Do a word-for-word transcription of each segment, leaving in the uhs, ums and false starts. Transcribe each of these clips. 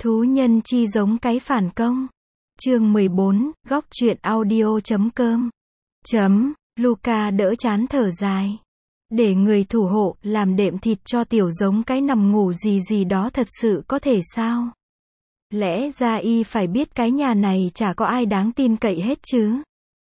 Thú nhân chi giống cái phản công. Chương mười bốn, góc truyện audio chấm com. Chấm, Luca đỡ chán thở dài. Để người thủ hộ, làm đệm thịt cho tiểu giống cái nằm ngủ gì gì đó thật sự có thể sao? Lẽ ra y phải biết cái nhà này chả có ai đáng tin cậy hết chứ.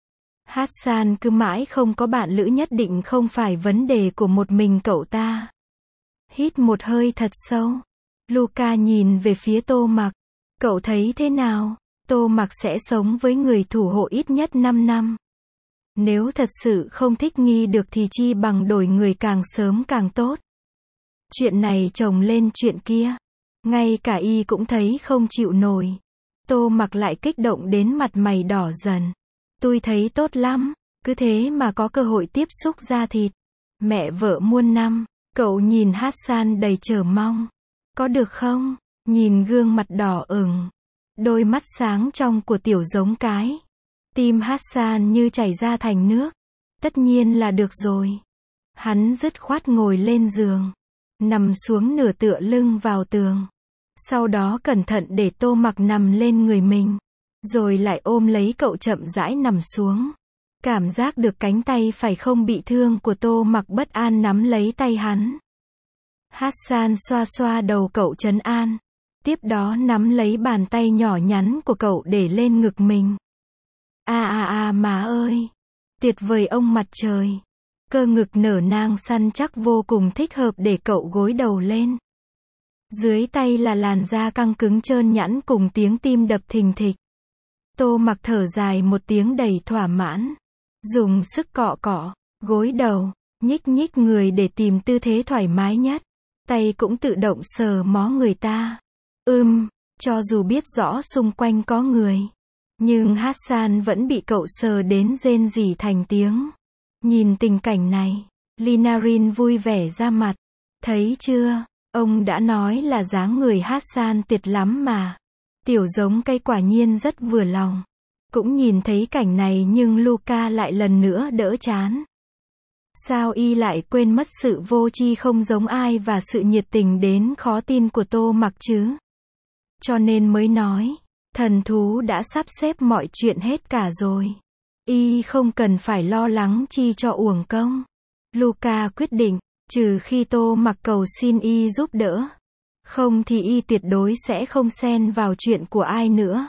Hassan cứ mãi không có bạn lữ nhất định không phải vấn đề của một mình cậu ta. Hít một hơi thật sâu. Luca nhìn về phía Tô Mặc. Cậu thấy thế nào? Tô Mặc sẽ sống với người thủ hộ ít nhất năm năm. Nếu thật sự không thích nghi được thì chi bằng đổi người càng sớm càng tốt. Chuyện này chồng lên chuyện kia. Ngay cả y cũng thấy không chịu nổi. Tô Mặc lại kích động đến mặt mày đỏ dần. Tôi thấy tốt lắm, cứ thế mà có cơ hội tiếp xúc da thịt. Mẹ vợ muôn năm, cậu nhìn Hassan đầy chờ mong. Có được không? Nhìn gương mặt đỏ ửng, đôi mắt sáng trong của tiểu giống cái. Tim Hassan như chảy ra thành nước. Tất nhiên là được rồi. Hắn dứt khoát ngồi lên giường, nằm xuống nửa tựa lưng vào tường. Sau đó cẩn thận để Tô Mặc nằm lên người mình. Rồi lại ôm lấy cậu chậm rãi nằm xuống. Cảm giác được cánh tay phải không bị thương của Tô Mặc bất an nắm lấy tay hắn. Hassan xoa xoa đầu cậu trấn an. Tiếp đó nắm lấy bàn tay nhỏ nhắn của cậu để lên ngực mình. A a a má ơi! Tuyệt vời ông mặt trời! Cơ ngực nở nang săn chắc vô cùng thích hợp để cậu gối đầu lên. Dưới tay là làn da căng cứng trơn nhẵn cùng tiếng tim đập thình thịch. Tô Mặc thở dài một tiếng đầy thỏa mãn. Dùng sức cọ cọ, gối đầu, nhích nhích người để tìm tư thế thoải mái nhất. Tay cũng tự động sờ mó người ta. Ưm, cho dù biết rõ xung quanh có người. Nhưng Hassan vẫn bị cậu sờ đến rên rỉ thành tiếng. Nhìn tình cảnh này, Linarin vui vẻ ra mặt. Thấy chưa, ông đã nói là dáng người Hassan tuyệt lắm mà. Tiểu giống cây quả nhiên rất vừa lòng. Cũng nhìn thấy cảnh này nhưng Luca lại lần nữa đỡ chán. Sao y lại quên mất sự vô tri không giống ai và sự nhiệt tình đến khó tin của Tô Mặc chứ? Cho nên mới nói, thần thú đã sắp xếp mọi chuyện hết cả rồi. Y không cần phải lo lắng chi cho uổng công. Luca quyết định, trừ khi Tô Mặc cầu xin y giúp đỡ. Không thì y tuyệt đối sẽ không xen vào chuyện của ai nữa.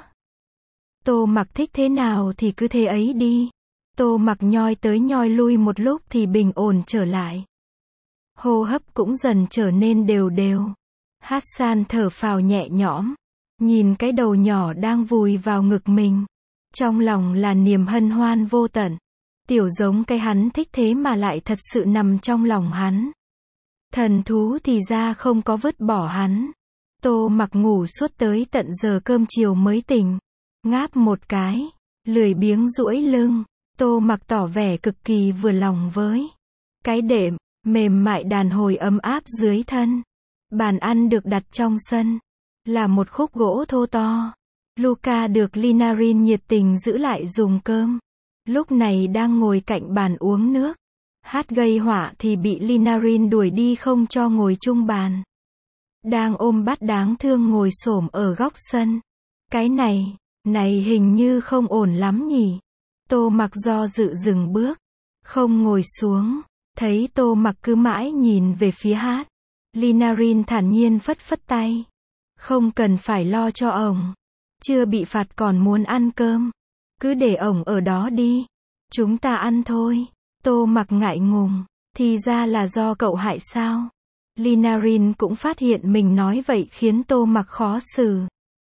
Tô Mặc thích thế nào thì cứ thế ấy đi. Tô Mặc nhoi tới nhoi lui một lúc thì bình ổn trở lại. Hô hấp cũng dần trở nên đều đều. Hassan thở phào nhẹ nhõm. Nhìn cái đầu nhỏ đang vùi vào ngực mình. Trong lòng là niềm hân hoan vô tận. Tiểu giống cái hắn thích thế mà lại thật sự nằm trong lòng hắn. Thần thú thì ra không có vứt bỏ hắn. Tô Mặc ngủ suốt tới tận giờ cơm chiều mới tỉnh. Ngáp một cái, lười biếng duỗi lưng. Tô Mặc tỏ vẻ cực kỳ vừa lòng với cái đệm mềm mại đàn hồi ấm áp dưới thân. Bàn ăn được đặt trong sân, là một khúc gỗ thô to. Luca được Linarin nhiệt tình giữ lại dùng cơm. Lúc này đang ngồi cạnh bàn uống nước. Hát gây họa thì bị Linarin đuổi đi không cho ngồi chung bàn. Đang ôm bát đáng thương ngồi xổm ở góc sân. Cái này, này hình như không ổn lắm nhỉ. Tô Mặc do dự dừng bước. Không ngồi xuống. Thấy Tô Mặc cứ mãi nhìn về phía hát. Linarin thản nhiên phất phất tay. Không cần phải lo cho ổng. Chưa bị phạt còn muốn ăn cơm. Cứ để ổng ở đó đi. Chúng ta ăn thôi. Tô Mặc ngại ngùng. Thì ra là do cậu hại sao? Linarin cũng phát hiện mình nói vậy khiến Tô Mặc khó xử.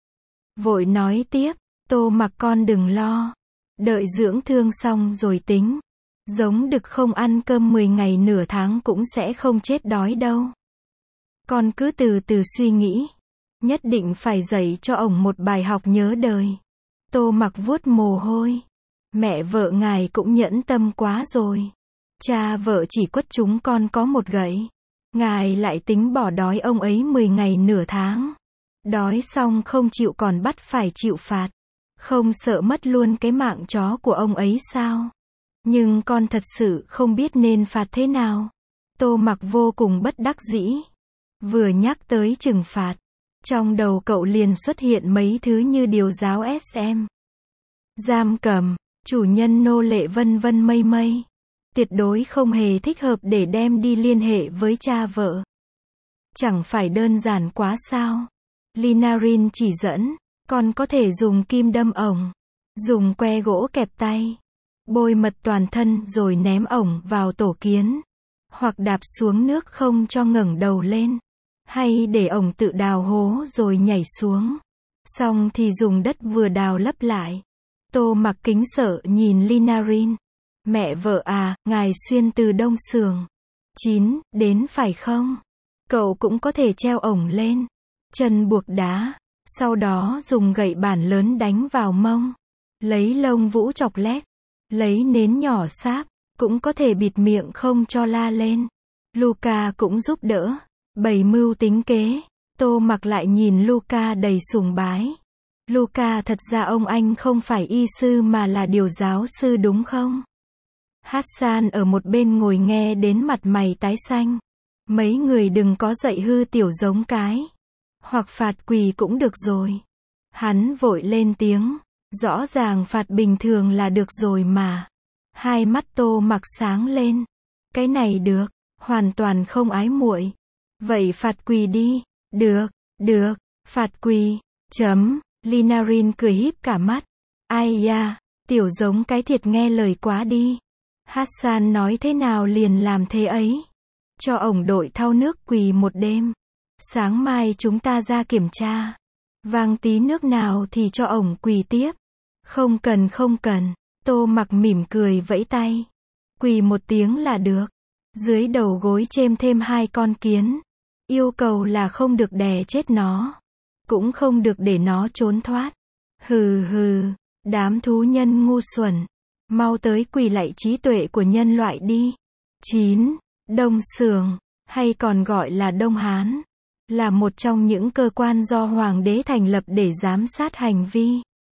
Vội nói tiếp. Tô Mặc con đừng lo. Đợi dưỡng thương xong rồi tính. Giống đực không ăn cơm mười ngày nửa tháng cũng sẽ không chết đói đâu. Con cứ từ từ suy nghĩ. Nhất định phải dạy cho ổng một bài học nhớ đời. Tô Mặc vuốt mồ hôi. Mẹ vợ ngài cũng nhẫn tâm quá rồi. Cha vợ chỉ quất chúng con có một gậy. Ngài lại tính bỏ đói ông ấy mười ngày nửa tháng. Đói xong không chịu còn bắt phải chịu phạt. Không sợ mất luôn cái mạng chó của ông ấy sao? Nhưng con thật sự không biết nên phạt thế nào. Tô Mặc vô cùng bất đắc dĩ. Vừa nhắc tới trừng phạt, Trong đầu cậu liền xuất hiện mấy thứ như điều giáo ét em, giam cầm, chủ nhân nô lệ vân vân mây mây. Tuyệt đối không hề thích hợp để đem đi liên hệ với cha vợ. Chẳng phải đơn giản quá sao? Linarin chỉ dẫn, còn có thể dùng kim đâm ổng, dùng que gỗ kẹp tay, bôi mật toàn thân rồi ném ổng vào tổ kiến, hoặc đạp xuống nước không cho ngẩng đầu lên, hay để ổng tự đào hố rồi nhảy xuống. Xong thì dùng đất vừa đào lấp lại. Tô Mặc kính sợ nhìn Linarin. Mẹ vợ à, ngài xuyên từ Đông Sường chín đến phải không? Cậu cũng có thể treo ổng lên, chân buộc đá, sau đó dùng gậy bản lớn đánh vào mông, lấy lông vũ chọc lét, lấy nến nhỏ sáp, cũng có thể bịt miệng không cho la lên. Luca cũng giúp đỡ, bày mưu tính kế. Tô Mặc lại nhìn Luca đầy sùng bái. Luca, thật ra ông anh không phải y sư mà là điều giáo sư đúng không? Hassan ở một bên ngồi nghe đến mặt mày tái xanh. Mấy người đừng có dạy hư tiểu giống cái. Hoặc phạt quỳ cũng được rồi. Hắn vội lên tiếng. Rõ ràng phạt bình thường là được rồi mà. Hai mắt Tô Mặc sáng lên. Cái này được, hoàn toàn không ái muội. Vậy phạt quỳ đi. Được, được, phạt quỳ. Chấm. Linarin cười híp cả mắt. Ai da, tiểu giống cái thiệt nghe lời quá đi. Hassan nói thế nào liền làm thế ấy. Cho ổng đội thau nước quỳ một đêm. Sáng mai chúng ta ra kiểm tra. Vang tí nước nào thì cho ổng quỳ tiếp. Không cần không cần. Tô Mặc mỉm cười vẫy tay. Quỳ một tiếng là được. Dưới đầu gối chêm thêm hai con kiến. Yêu cầu là không được đè chết nó. Cũng không được để nó trốn thoát. Hừ hừ, đám thú nhân ngu xuẩn. Mau tới quỳ lạy trí tuệ của nhân loại đi. chín. Đông Sường, hay còn gọi là Đông Hán, là một trong những cơ quan do hoàng đế thành lập để giám sát hành vi,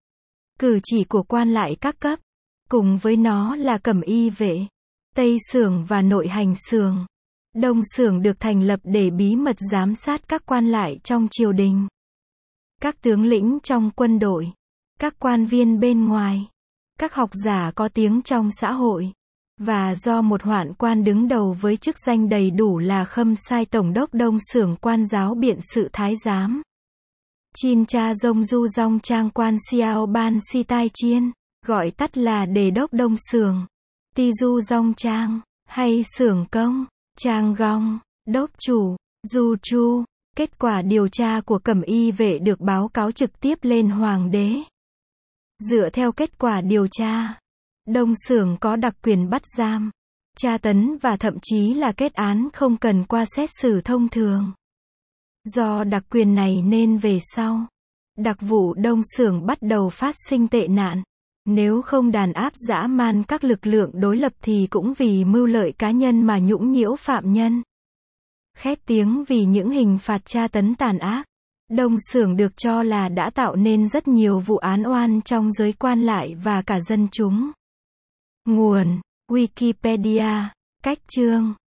cử chỉ của quan lại các cấp. Cùng với nó là cẩm y vệ, Tây Sường và nội hành sường. Đông Sường được thành lập để bí mật giám sát các quan lại trong triều đình, các tướng lĩnh trong quân đội, các quan viên bên ngoài, các học giả có tiếng trong xã hội, và do một hoạn quan đứng đầu với chức danh đầy đủ là Khâm Sai Tổng đốc Đông Sường quan giáo biện sự thái giám. Chin cha dông du dong trang quan Xiao Ban Si Tai Chiên, gọi tắt là Đề đốc Đông Sường, Ti du dong trang, hay Sường công, trang gong, đốc chủ, du chu. Kết quả điều tra của cẩm y vệ được báo cáo trực tiếp lên hoàng đế. Dựa theo kết quả điều tra, Đông Sường có đặc quyền bắt giam, tra tấn và thậm chí là kết án không cần qua xét xử thông thường. Do đặc quyền này nên về sau, đặc vụ Đông Sường bắt đầu phát sinh tệ nạn. Nếu không đàn áp dã man các lực lượng đối lập thì cũng vì mưu lợi cá nhân mà nhũng nhiễu phạm nhân. Khét tiếng vì những hình phạt tra tấn tàn ác. Đông Sường được cho là đã tạo nên rất nhiều vụ án oan trong giới quan lại và cả dân chúng. Nguồn: Wikipedia. Cách chương